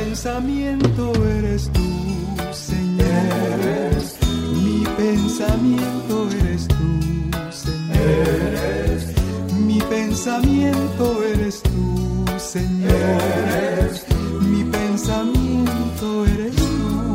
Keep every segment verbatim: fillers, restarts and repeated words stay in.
pensamiento eres tú, Señor. Eres tú. Mi pensamiento eres tú, Señor. Eres tú. Mi pensamiento eres tú, Señor. Eres tú. Mi pensamiento eres tú.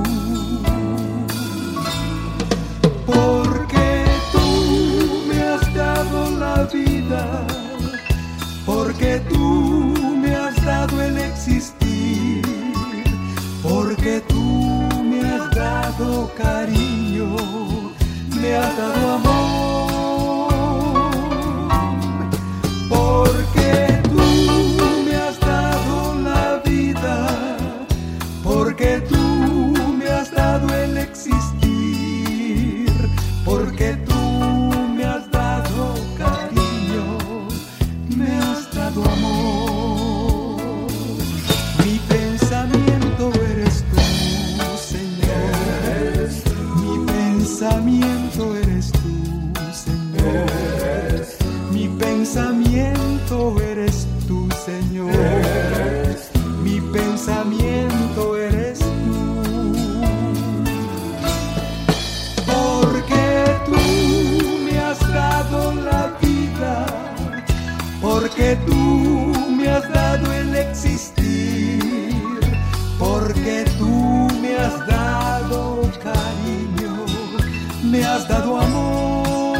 Porque tú me has dado la vida, porque tú me has dado el existir, porque tú me has dado cariño, me has dado amor, porque tú me has dado la vida, porque tú me has dado el existir, porque tú me has dado cariño, me has dado amor. Mi pensamiento eres tú, Señor. Mi pensamiento eres tú, Señor. Mi pensamiento eres tú, Señor. Mi pensamiento eres tú. Porque tú me has dado la vida, porque tú me has dado el existir, porque tú me has dado cariño, me has dado amor,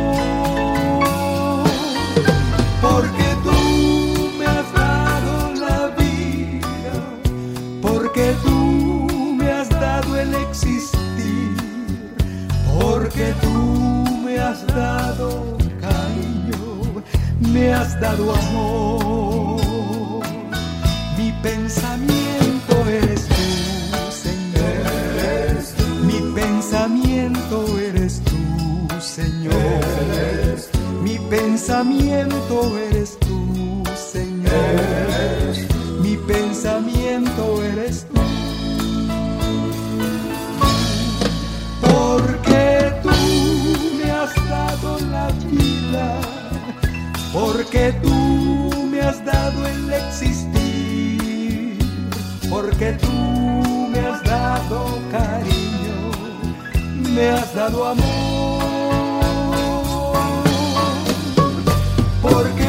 porque tú me has dado la vida, porque tú me has dado el existir, porque tú me has dado cariño, me has dado amor. Mi pensamiento eres tú, Señor. Mi pensamiento eres tú, Señor. Mi pensamiento eres tú, Señor. Mi pensamiento eres tú. Porque tú me has dado la vida, porque tú me has dado el existir, porque tú me has dado cariño, me has dado amor, porque